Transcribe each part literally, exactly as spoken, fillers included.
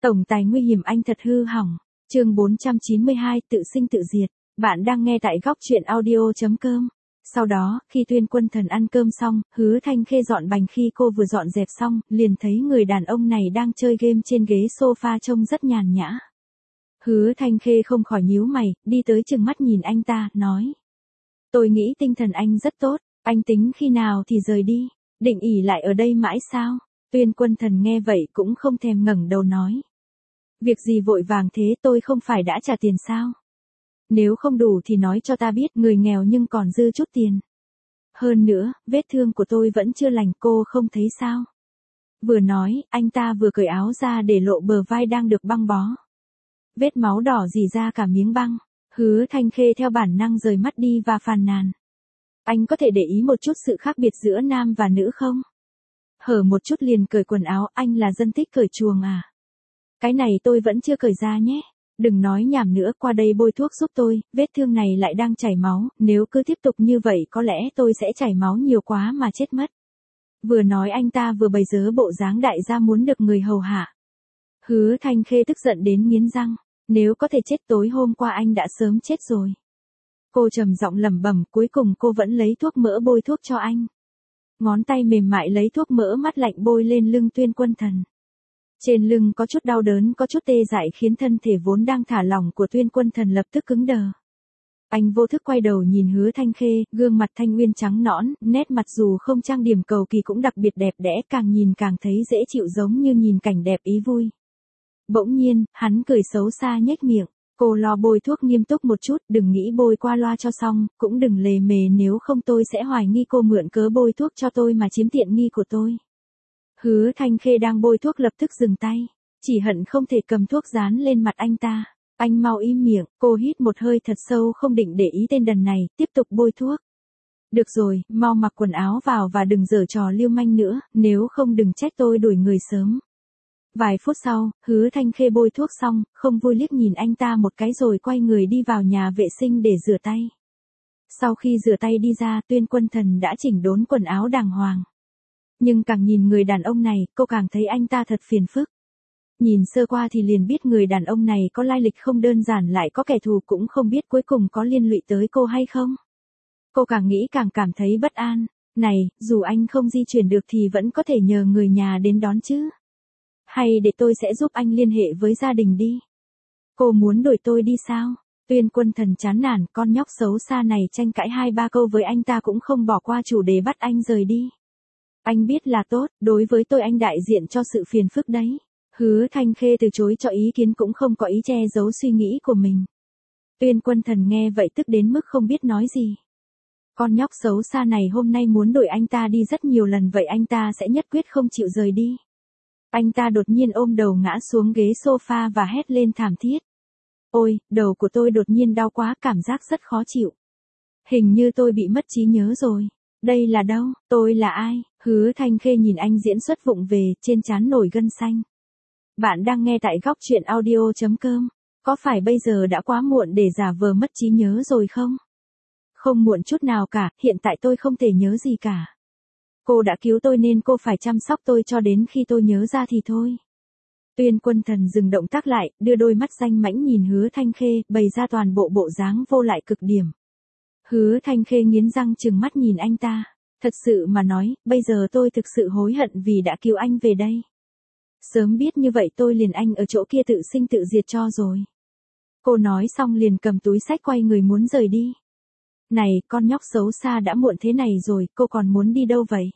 Tổng tài nguy hiểm anh thật hư hỏng. Chương bốn trăm chín mươi hai, tự sinh tự diệt. Bạn đang nghe tại góc truyện audio.com. Sau đó, khi Tuyên Quân Thần ăn cơm xong, Hứa Thanh Khê dọn bành khi cô vừa dọn dẹp xong, liền thấy người đàn ông này đang chơi game trên ghế sofa trông rất nhàn nhã. Hứa Thanh Khê không khỏi nhíu mày, đi tới chừng mắt nhìn anh ta, nói. Tôi nghĩ tinh thần anh rất tốt, anh tính khi nào thì rời đi, định ỉ lại ở đây mãi sao? Tuyên Quân Thần nghe vậy cũng không thèm ngẩng đầu nói. Việc gì vội vàng thế, tôi không phải đã trả tiền sao? Nếu không đủ thì nói cho ta biết, người nghèo nhưng còn dư chút tiền. Hơn nữa, vết thương của tôi vẫn chưa lành, cô không thấy sao? Vừa nói, anh ta vừa cởi áo ra để lộ bờ vai đang được băng bó. Vết máu đỏ rỉ ra cả miếng băng. Hứa Thanh Khê theo bản năng rời mắt đi và phàn nàn. Anh có thể để ý một chút sự khác biệt giữa nam và nữ không? Hở một chút liền cởi quần áo, anh là dân thích cởi chuồng à? Cái này tôi vẫn chưa cởi ra nhé. Đừng nói nhảm nữa, qua đây bôi thuốc giúp tôi, vết thương này lại đang chảy máu, nếu cứ tiếp tục như vậy có lẽ tôi sẽ chảy máu nhiều quá mà chết mất. Vừa nói anh ta vừa bày dớ bộ dáng đại gia muốn được người hầu hạ. Hứa Thanh Khê tức giận đến nghiến răng, nếu có thể chết tối hôm qua anh đã sớm chết rồi. Cô trầm giọng lẩm bẩm, cuối cùng cô vẫn lấy thuốc mỡ bôi thuốc cho anh. Ngón tay mềm mại lấy thuốc mỡ mát lạnh bôi lên lưng Tuyên Quân Thần. Trên lưng có chút đau đớn, có chút tê dại khiến thân thể vốn đang thả lỏng của Tuyên Quân Thần lập tức cứng đờ. Anh vô thức quay đầu nhìn Hứa Thanh Khê, gương mặt thanh uyên trắng nõn, nét mặt dù không trang điểm cầu kỳ cũng đặc biệt đẹp đẽ, càng nhìn càng thấy dễ chịu giống như nhìn cảnh đẹp ý vui. Bỗng nhiên, hắn cười xấu xa nhếch miệng, cô lo bôi thuốc nghiêm túc một chút, đừng nghĩ bôi qua loa cho xong, cũng đừng lề mề nếu không tôi sẽ hoài nghi cô mượn cớ bôi thuốc cho tôi mà chiếm tiện nghi của tôi. Hứa Thanh Khê đang bôi thuốc lập tức dừng tay, chỉ hận không thể cầm thuốc dán lên mặt anh ta. Anh mau im miệng, cô hít một hơi thật sâu không định để ý tên đần này, tiếp tục bôi thuốc. Được rồi, mau mặc quần áo vào và đừng giở trò lưu manh nữa, nếu không đừng trách tôi đuổi người sớm. Vài phút sau, Hứa Thanh Khê bôi thuốc xong, không vui liếc nhìn anh ta một cái rồi quay người đi vào nhà vệ sinh để rửa tay. Sau khi rửa tay đi ra, Tuyên Quân Thần đã chỉnh đốn quần áo đàng hoàng. Nhưng càng nhìn người đàn ông này, cô càng thấy anh ta thật phiền phức. Nhìn sơ qua thì liền biết người đàn ông này có lai lịch không đơn giản, lại có kẻ thù, cũng không biết cuối cùng có liên lụy tới cô hay không. Cô càng nghĩ càng cảm thấy bất an. Này, dù anh không di chuyển được thì vẫn có thể nhờ người nhà đến đón chứ. Hay để tôi sẽ giúp anh liên hệ với gia đình đi. Cô muốn đuổi tôi đi sao? Tuyên Quân Thần chán nản, con nhóc xấu xa này tranh cãi hai ba câu với anh ta cũng không bỏ qua chủ đề bắt anh rời đi. Anh biết là tốt, đối với tôi anh đại diện cho sự phiền phức đấy. Hứa Thanh Khê từ chối cho ý kiến cũng không có ý che giấu suy nghĩ của mình. Tuyên Quân Thần nghe vậy tức đến mức không biết nói gì. Con nhóc xấu xa này hôm nay muốn đuổi anh ta đi rất nhiều lần, vậy anh ta sẽ nhất quyết không chịu rời đi. Anh ta đột nhiên ôm đầu ngã xuống ghế sofa và hét lên thảm thiết. Ôi, đầu của tôi đột nhiên đau quá, cảm giác rất khó chịu. Hình như tôi bị mất trí nhớ rồi. Đây là đâu, tôi là ai? Hứa Thanh Khê nhìn anh diễn xuất vụng về, trên trán nổi gân xanh. Bạn đang nghe tại góc truyện audio.com. Có phải bây giờ đã quá muộn để giả vờ mất trí nhớ rồi không? Không muộn chút nào cả, hiện tại tôi không thể nhớ gì cả. Cô đã cứu tôi nên cô phải chăm sóc tôi cho đến khi tôi nhớ ra thì thôi. Tuyên Quân Thần dừng động tác lại, đưa đôi mắt danh mãnh nhìn Hứa Thanh Khê, bày ra toàn bộ bộ dáng vô lại cực điểm. Hứa Thanh Khê nghiến răng trừng mắt nhìn anh ta. Thật sự mà nói, bây giờ tôi thực sự hối hận vì đã cứu anh về đây. Sớm biết như vậy tôi liền anh ở chỗ kia tự sinh tự diệt cho rồi. Cô nói xong liền cầm túi xách quay người muốn rời đi. Này, con nhóc xấu xa, đã muộn thế này rồi, cô còn muốn đi đâu vậy?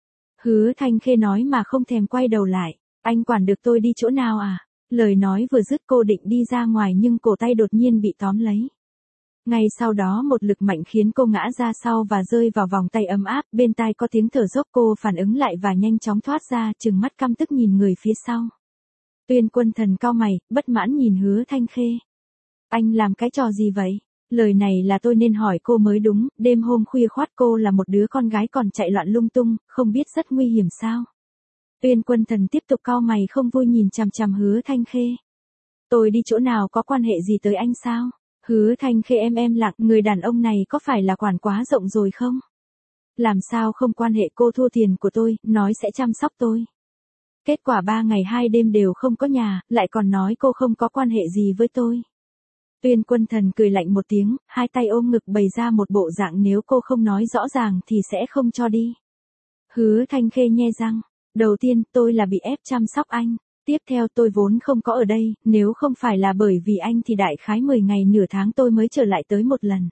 Hứa Thanh Khê nói mà không thèm quay đầu lại. Anh quản được tôi đi chỗ nào à? Lời nói vừa dứt cô định đi ra ngoài nhưng cổ tay đột nhiên bị tóm lấy. Ngay sau đó một lực mạnh khiến cô ngã ra sau và rơi vào vòng tay ấm áp, bên tai có tiếng thở dốc, cô phản ứng lại và nhanh chóng thoát ra, trừng mắt căm tức nhìn người phía sau. Tuyên Quân Thần cau mày, bất mãn nhìn Hứa Thanh Khê. Anh làm cái trò gì vậy? Lời này là tôi nên hỏi cô mới đúng, đêm hôm khuya khoắt cô là một đứa con gái còn chạy loạn lung tung, không biết rất nguy hiểm sao? Tuyên Quân Thần tiếp tục cau mày không vui nhìn chằm chằm Hứa Thanh Khê. Tôi đi chỗ nào có quan hệ gì tới anh sao? Hứa Thanh Khê em em lặng, người đàn ông này có phải là quản quá rộng rồi không? Làm sao không quan hệ, cô thua tiền của tôi, nói sẽ chăm sóc tôi. Kết quả ba ngày hai đêm đều không có nhà, lại còn nói cô không có quan hệ gì với tôi. Tuyên Quân Thần cười lạnh một tiếng, hai tay ôm ngực bày ra một bộ dạng nếu cô không nói rõ ràng thì sẽ không cho đi. Hứa Thanh Khê nhe răng, đầu tiên tôi là bị ép chăm sóc anh, tiếp theo tôi vốn không có ở đây, nếu không phải là bởi vì anh thì đại khái mười ngày nửa tháng tôi mới trở lại tới một lần.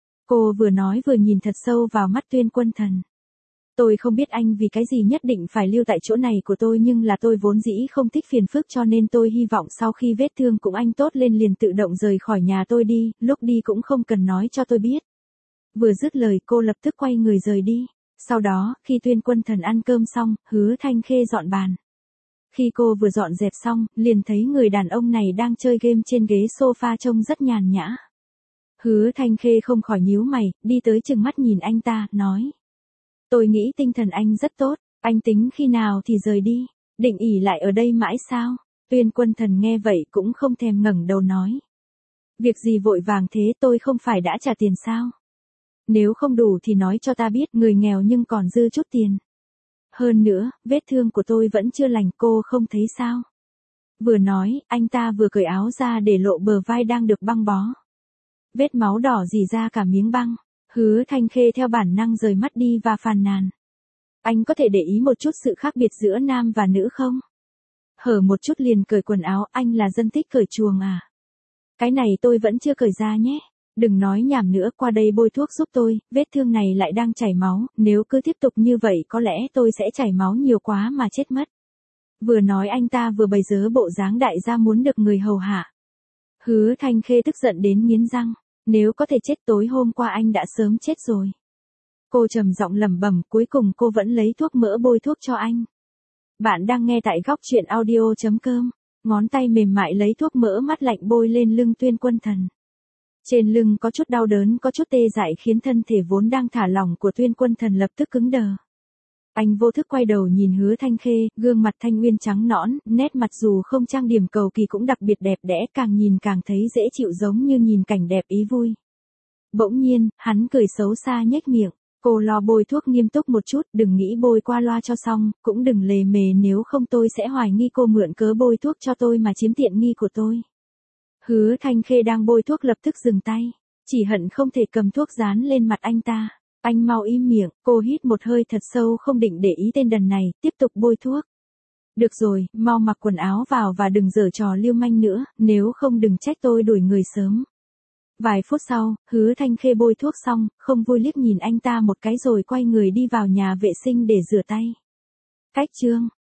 Cô vừa nói vừa nhìn thật sâu vào mắt Tuyên Quân Thần. Tôi không biết anh vì cái gì nhất định phải lưu tại chỗ này của tôi nhưng là tôi vốn dĩ không thích phiền phức cho nên tôi hy vọng sau khi vết thương cũng anh tốt lên liền tự động rời khỏi nhà tôi đi, lúc đi cũng không cần nói cho tôi biết. Vừa dứt lời cô lập tức quay người rời đi. Sau đó, khi Tuyên Quân Thần ăn cơm xong, Hứa Thanh Khê dọn bàn. Khi cô vừa dọn dẹp xong, liền thấy người đàn ông này đang chơi game trên ghế sofa trông rất nhàn nhã. Hứa Thanh Khê không khỏi nhíu mày, đi tới chừng mắt nhìn anh ta, nói. Tôi nghĩ tinh thần anh rất tốt, anh tính khi nào thì rời đi, định ỉ lại ở đây mãi sao? Tuyên Quân Thần nghe vậy cũng không thèm ngẩng đầu nói. Việc gì vội vàng thế, tôi không phải đã trả tiền sao? Nếu không đủ thì nói cho ta biết, người nghèo nhưng còn dư chút tiền. Hơn nữa, vết thương của tôi vẫn chưa lành, cô không thấy sao? Vừa nói, anh ta vừa cởi áo ra để lộ bờ vai đang được băng bó. Vết máu đỏ rỉ ra cả miếng băng. Hứa Thanh Khê theo bản năng rời mắt đi và phàn nàn. Anh có thể để ý một chút sự khác biệt giữa nam và nữ không? Hở một chút liền cởi quần áo, anh là dân thích cởi chuồng à? Cái này tôi vẫn chưa cởi ra nhé. Đừng nói nhảm nữa, qua đây bôi thuốc giúp tôi, vết thương này lại đang chảy máu, nếu cứ tiếp tục như vậy có lẽ tôi sẽ chảy máu nhiều quá mà chết mất. Vừa nói anh ta vừa bày dớ bộ dáng đại gia muốn được người hầu hạ. Hứa Thanh Khê tức giận đến nghiến răng. Nếu có thể chết tối hôm qua anh đã sớm chết rồi. Cô trầm giọng lẩm bẩm, cuối cùng cô vẫn lấy thuốc mỡ bôi thuốc cho anh. Bạn đang nghe tại góc truyện audio chấm com. Ngón tay mềm mại lấy thuốc mỡ mát lạnh bôi lên lưng Tuyên Quân Thần. Trên lưng có chút đau đớn, có chút tê dại khiến thân thể vốn đang thả lỏng của Tuyên Quân Thần lập tức cứng đờ. Anh vô thức quay đầu nhìn Hứa Thanh Khê, gương mặt thanh uyên trắng nõn, nét mặt dù không trang điểm cầu kỳ cũng đặc biệt đẹp đẽ, càng nhìn càng thấy dễ chịu giống như nhìn cảnh đẹp ý vui. Bỗng nhiên, hắn cười xấu xa nhếch miệng, cô lo bôi thuốc nghiêm túc một chút, đừng nghĩ bôi qua loa cho xong, cũng đừng lề mề nếu không tôi sẽ hoài nghi cô mượn cớ bôi thuốc cho tôi mà chiếm tiện nghi của tôi. Hứa Thanh Khê đang bôi thuốc lập tức dừng tay, chỉ hận không thể cầm thuốc dán lên mặt anh ta. Anh mau im miệng, cô hít một hơi thật sâu không định để ý tên đần này, tiếp tục bôi thuốc. Được rồi, mau mặc quần áo vào và đừng giở trò lưu manh nữa, nếu không đừng trách tôi đuổi người sớm. Vài phút sau, Hứa Thanh Khê bôi thuốc xong, không vui liếc nhìn anh ta một cái rồi quay người đi vào nhà vệ sinh để rửa tay. Cách chương